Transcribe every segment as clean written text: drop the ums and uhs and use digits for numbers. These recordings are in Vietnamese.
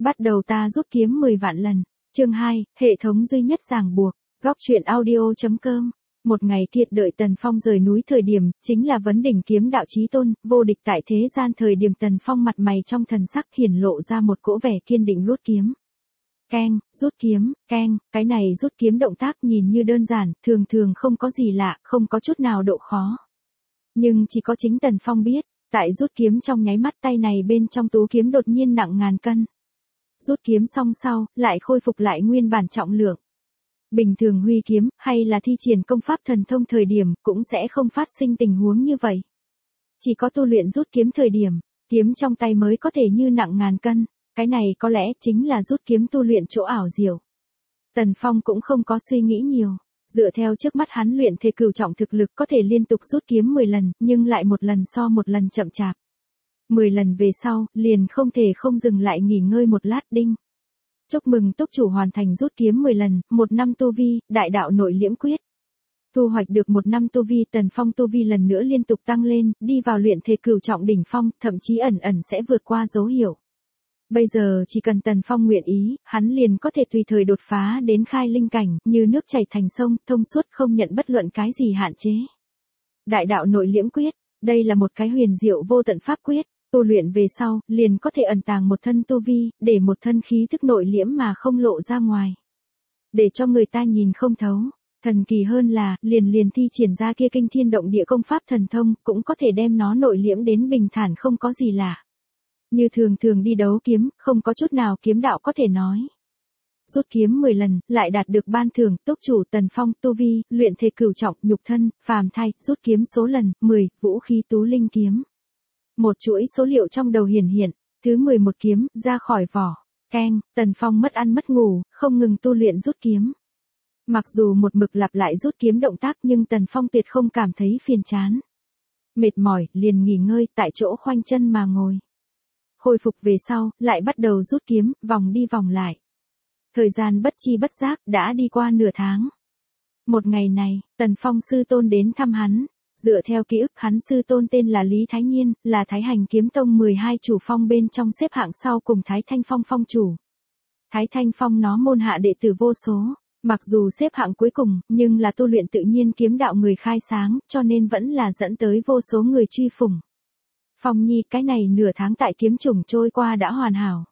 Bắt đầu ta rút kiếm 10 vạn lần. Chương 2, hệ thống duy nhất ràng buộc. Góc truyện audio.com. Một ngày Kiệt đợi Tần Phong rời núi thời điểm, chính là vấn đỉnh kiếm đạo chí tôn, vô địch tại thế gian thời điểm Tần Phong mặt mày trong thần sắc hiển lộ ra một cỗ vẻ kiên định rút kiếm. Keng, rút kiếm, keng, cái này rút kiếm động tác nhìn như đơn giản, thường thường không có gì lạ, không có chút nào độ khó. Nhưng chỉ có chính Tần Phong biết, tại rút kiếm trong nháy mắt tay này bên trong tú kiếm đột nhiên nặng ngàn cân. Rút kiếm xong sau, lại khôi phục lại nguyên bản trọng lượng. Bình thường huy kiếm, hay là thi triển công pháp thần thông thời điểm, cũng sẽ không phát sinh tình huống như vậy. Chỉ có tu luyện rút kiếm thời điểm, kiếm trong tay mới có thể như nặng ngàn cân, cái này có lẽ chính là rút kiếm tu luyện chỗ ảo diệu. Tần Phong cũng không có suy nghĩ nhiều, dựa theo trước mắt hắn luyện thể cửu trọng thực lực có thể liên tục rút kiếm 10 lần, nhưng lại một lần so một lần chậm chạp. 10 lần về sau, liền không thể không dừng lại nghỉ ngơi một lát đinh. Chúc mừng túc chủ hoàn thành rút kiếm 10 lần, 1 năm tu vi, đại đạo nội liễm quyết. Thu hoạch được 1 năm tu vi, Tần Phong tu vi lần nữa liên tục tăng lên, đi vào luyện thể cửu trọng đỉnh phong, thậm chí ẩn ẩn sẽ vượt qua dấu hiệu. Bây giờ chỉ cần Tần Phong nguyện ý, hắn liền có thể tùy thời đột phá đến khai linh cảnh, như nước chảy thành sông, thông suốt không nhận bất luận cái gì hạn chế. Đại đạo nội liễm quyết, đây là một cái huyền diệu vô tận pháp quyết. Tu luyện về sau, liền có thể ẩn tàng một thân tu vi, để một thân khí thức nội liễm mà không lộ ra ngoài. Để cho người ta nhìn không thấu. Thần kỳ hơn là, liền thi triển ra kia kinh thiên động địa công pháp thần thông, cũng có thể đem nó nội liễm đến bình thản không có gì lạ. Như thường đi đấu kiếm, không có chút nào kiếm đạo có thể nói. Rút kiếm 10 lần, lại đạt được ban thưởng, túc chủ Tần Phong, tu vi, luyện thể cửu trọng, nhục thân, phàm thai, rút kiếm số lần, 10, vũ khí tú linh kiếm. Một chuỗi số liệu trong đầu hiển hiện, thứ 11 kiếm, ra khỏi vỏ. Keng, Tần Phong mất ăn mất ngủ, không ngừng tu luyện rút kiếm. Mặc dù một mực lặp lại rút kiếm động tác nhưng Tần Phong tuyệt không cảm thấy phiền chán. Mệt mỏi, liền nghỉ ngơi tại chỗ khoanh chân mà ngồi. Hồi phục về sau, lại bắt đầu rút kiếm, vòng đi vòng lại. Thời gian bất chi bất giác, đã đi qua nửa tháng. Một ngày này, Tần Phong sư tôn đến thăm hắn. Dựa theo ký ức hắn sư tôn tên là Lý Thái Nhiên, là Thái Hành Kiếm Tông 12 chủ phong bên trong xếp hạng sau cùng Thái Thanh Phong phong chủ. Thái Thanh Phong nó môn hạ đệ tử vô số, mặc dù xếp hạng cuối cùng, nhưng là tu luyện tự nhiên kiếm đạo người khai sáng, cho nên vẫn là dẫn tới vô số người truy phủng. Phong nhi, cái này nửa tháng tại kiếm chủng trôi qua đã hoàn hảo.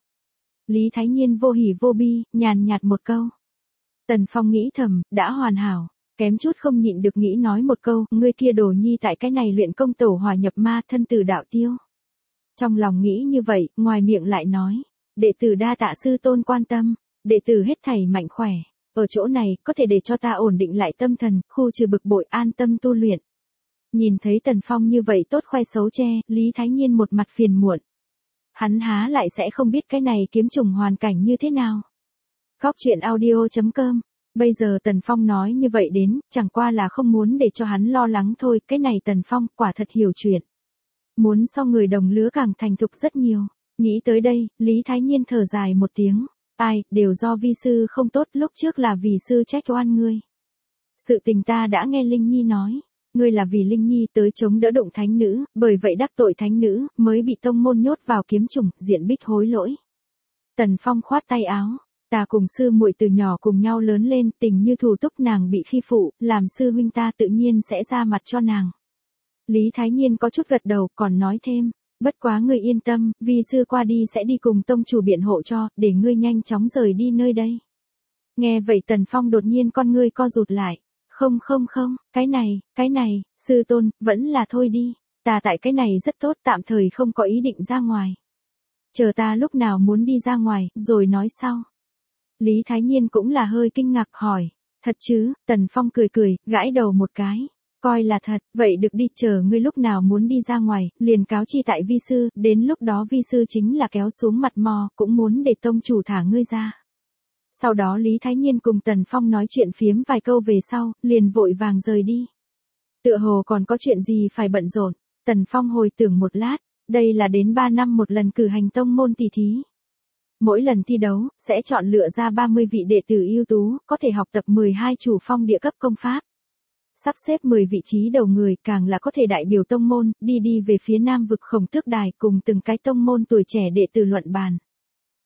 Lý Thái Nhiên vô hỉ vô bi, nhàn nhạt một câu. Tần Phong nghĩ thầm, đã hoàn hảo. Kém chút không nhịn được nghĩ nói một câu, ngươi kia đồ nhi tại cái này luyện công tổ hòa nhập ma thân tử đạo tiêu. Trong lòng nghĩ như vậy, ngoài miệng lại nói, đệ tử đa tạ sư tôn quan tâm, đệ tử hết thảy mạnh khỏe, ở chỗ này có thể để cho ta ổn định lại tâm thần, khu trừ bực bội an tâm tu luyện. Nhìn thấy Tần Phong như vậy tốt khoe xấu che, Lý Thái Nhiên một mặt phiền muộn. Hắn há lại sẽ không biết cái này kiếm trùng hoàn cảnh như thế nào. Góc truyện audio.com. Bây giờ Tần Phong nói như vậy đến, chẳng qua là không muốn để cho hắn lo lắng thôi, cái này Tần Phong quả thật hiểu chuyện. Muốn so người đồng lứa càng thành thục rất nhiều. Nghĩ tới đây, Lý Thái Nhiên thở dài một tiếng. Ai, đều do vi sư không tốt, lúc trước là vì sư trách oan ngươi. Sự tình ta đã nghe Linh Nhi nói, ngươi là vì Linh Nhi tới chống đỡ đụng thánh nữ, bởi vậy đắc tội thánh nữ, mới bị tông môn nhốt vào kiếm chủng, diện bích hối lỗi. Tần Phong khoát tay áo. Ta cùng sư muội từ nhỏ cùng nhau lớn lên, tình như thủ túc, nàng bị khi phụ, làm sư huynh ta tự nhiên sẽ ra mặt cho nàng. Lý Thái Nhiên có chút gật đầu, còn nói thêm, bất quá ngươi yên tâm, vi sư qua đi sẽ đi cùng tông chủ biện hộ cho, để ngươi nhanh chóng rời đi nơi đây. Nghe vậy Tần Phong đột nhiên con ngươi co rụt lại. Không, cái này, sư tôn, vẫn là thôi đi, ta tại cái này rất tốt, tạm thời không có ý định ra ngoài. Chờ ta lúc nào muốn đi ra ngoài, rồi nói sau. Lý Thái Nhiên cũng là hơi kinh ngạc hỏi, thật chứ? Tần Phong cười, gãi đầu một cái, coi là thật, vậy được đi, chờ ngươi lúc nào muốn đi ra ngoài, liền cáo chi tại vi sư, đến lúc đó vi sư chính là kéo xuống mặt mò, cũng muốn để tông chủ thả ngươi ra. Sau đó Lý Thái Nhiên cùng Tần Phong nói chuyện phiếm vài câu về sau, liền vội vàng rời đi. Tựa hồ còn có chuyện gì phải bận rộn, Tần Phong hồi tưởng một lát, đây là đến 3 năm một lần cử hành tông môn tỷ thí. Mỗi lần thi đấu, sẽ chọn lựa ra 30 vị đệ tử ưu tú, có thể học tập 12 chủ phong địa cấp công pháp. Sắp xếp 10 vị trí đầu người, càng là có thể đại biểu tông môn, đi về phía nam vực Khổng Tước Đài cùng từng cái tông môn tuổi trẻ đệ tử luận bàn.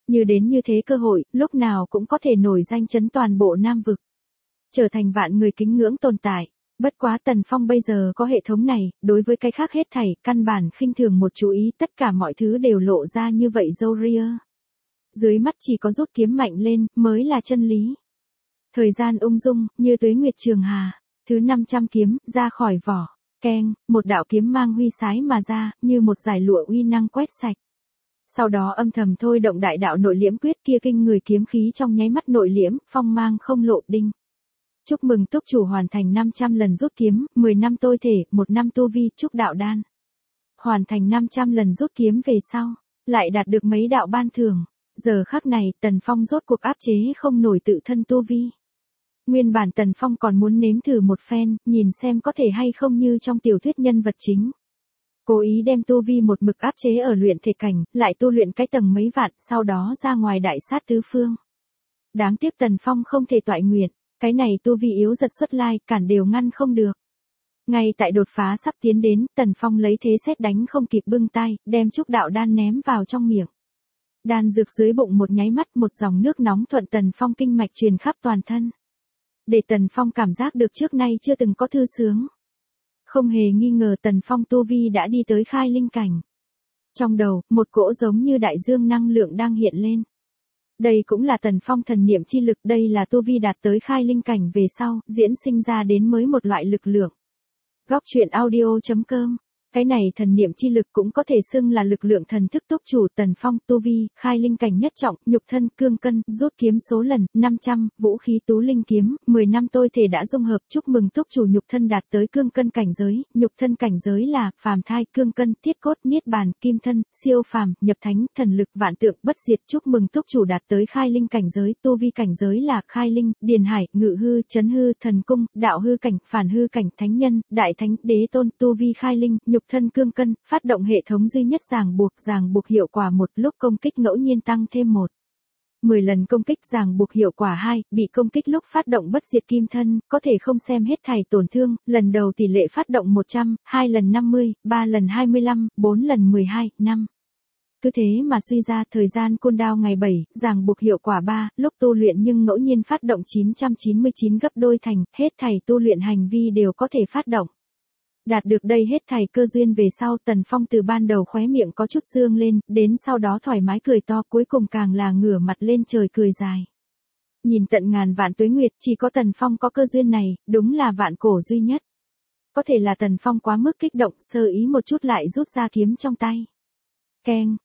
Như đến như thế cơ hội, lúc nào cũng có thể nổi danh chấn toàn bộ Nam vực. Trở thành vạn người kính ngưỡng tồn tại. Bất quá Tần Phong bây giờ có hệ thống này, đối với cái khác hết thảy, căn bản khinh thường một chú ý, tất cả mọi thứ đều lộ ra như vậy râu ria. Dưới mắt chỉ có rút kiếm mạnh lên, mới là chân lý. Thời gian ung dung, như tuế nguyệt trường hà. Thứ 500 kiếm, ra khỏi vỏ. Keng, một đạo kiếm mang huy sái mà ra, như một dải lụa uy năng quét sạch. Sau đó âm thầm thôi động đại đạo nội liễm quyết kia kinh người kiếm khí trong nháy mắt nội liễm, phong mang không lộ đinh. Chúc mừng túc chủ hoàn thành 500 lần rút kiếm, 10 năm tôi thể, 1 năm tu vi, chúc đạo đan. Hoàn thành 500 lần rút kiếm về sau, lại đạt được mấy đạo ban thưởng. Giờ khắc này, Tần Phong rốt cuộc áp chế không nổi tự thân tu vi. Nguyên bản Tần Phong còn muốn nếm thử một phen, nhìn xem có thể hay không như trong tiểu thuyết nhân vật chính. Cố ý đem tu vi một mực áp chế ở luyện thể cảnh, lại tu luyện cái tầng mấy vạn, sau đó ra ngoài đại sát tứ phương. Đáng tiếc Tần Phong không thể toại nguyện, cái này tu vi yếu giật xuất lai, cản đều ngăn không được. Ngay tại đột phá sắp tiến đến, Tần Phong lấy thế sét đánh không kịp bưng tay, đem trúc đạo đan ném vào trong miệng. Đan dược dưới bụng một nháy mắt, một dòng nước nóng thuận Tần Phong kinh mạch truyền khắp toàn thân. Để Tần Phong cảm giác được trước nay chưa từng có thư sướng. Không hề nghi ngờ Tần Phong tu vi đã đi tới khai linh cảnh. Trong đầu, một cỗ giống như đại dương năng lượng đang hiện lên. Đây cũng là Tần Phong thần niệm chi lực, đây là tu vi đạt tới khai linh cảnh về sau, diễn sinh ra đến mới một loại lực lượng. Góc truyện audio.com. Cái này thần niệm chi lực cũng có thể xưng là lực lượng thần thức túc chủ Tần Phong, tu vi, khai linh cảnh nhất trọng, nhục thân, cương cân, rút kiếm số lần, 500, vũ khí tú linh kiếm, 10 năm tôi thể đã dung hợp, chúc mừng túc chủ nhục thân đạt tới cương cân cảnh giới, nhục thân cảnh giới là, phàm thai, cương cân, thiết cốt, niết bàn, kim thân, siêu phàm, nhập thánh, thần lực, vạn tượng, bất diệt, chúc mừng túc chủ đạt tới khai linh cảnh giới, tu vi cảnh giới là, khai linh, điền hải, ngự hư, chấn hư, thần cung, đạo hư cảnh, phản hư cảnh, thánh nhân, đại thánh, đế tôn, tu vi khai linh, nhục thân cương cân, phát động hệ thống duy nhất ràng buộc hiệu quả 1, lúc công kích ngẫu nhiên tăng thêm 1. 10 lần công kích ràng buộc hiệu quả 2, bị công kích lúc phát động bất diệt kim thân, có thể không xem hết thảy tổn thương, lần đầu tỷ lệ phát động 100, 2 lần 50, 3 lần 25, 4 lần 12, 5. Cứ thế mà suy ra thời gian cooldown ngày 7, ràng buộc hiệu quả 3, lúc tu luyện nhưng ngẫu nhiên phát động 999 gấp đôi thành, hết thảy tu luyện hành vi đều có thể phát động. Đạt được đây hết thảy cơ duyên về sau Tần Phong từ ban đầu khóe miệng có chút sương lên, đến sau đó thoải mái cười to cuối cùng càng là ngửa mặt lên trời cười dài. Nhìn tận ngàn vạn tuế nguyệt chỉ có Tần Phong có cơ duyên này, đúng là vạn cổ duy nhất. Có thể là Tần Phong quá mức kích động sơ ý một chút lại rút ra kiếm trong tay. Keng,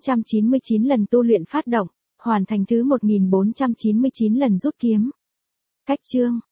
999 lần tu luyện phát động, hoàn thành thứ 1499 lần rút kiếm. Cách chương.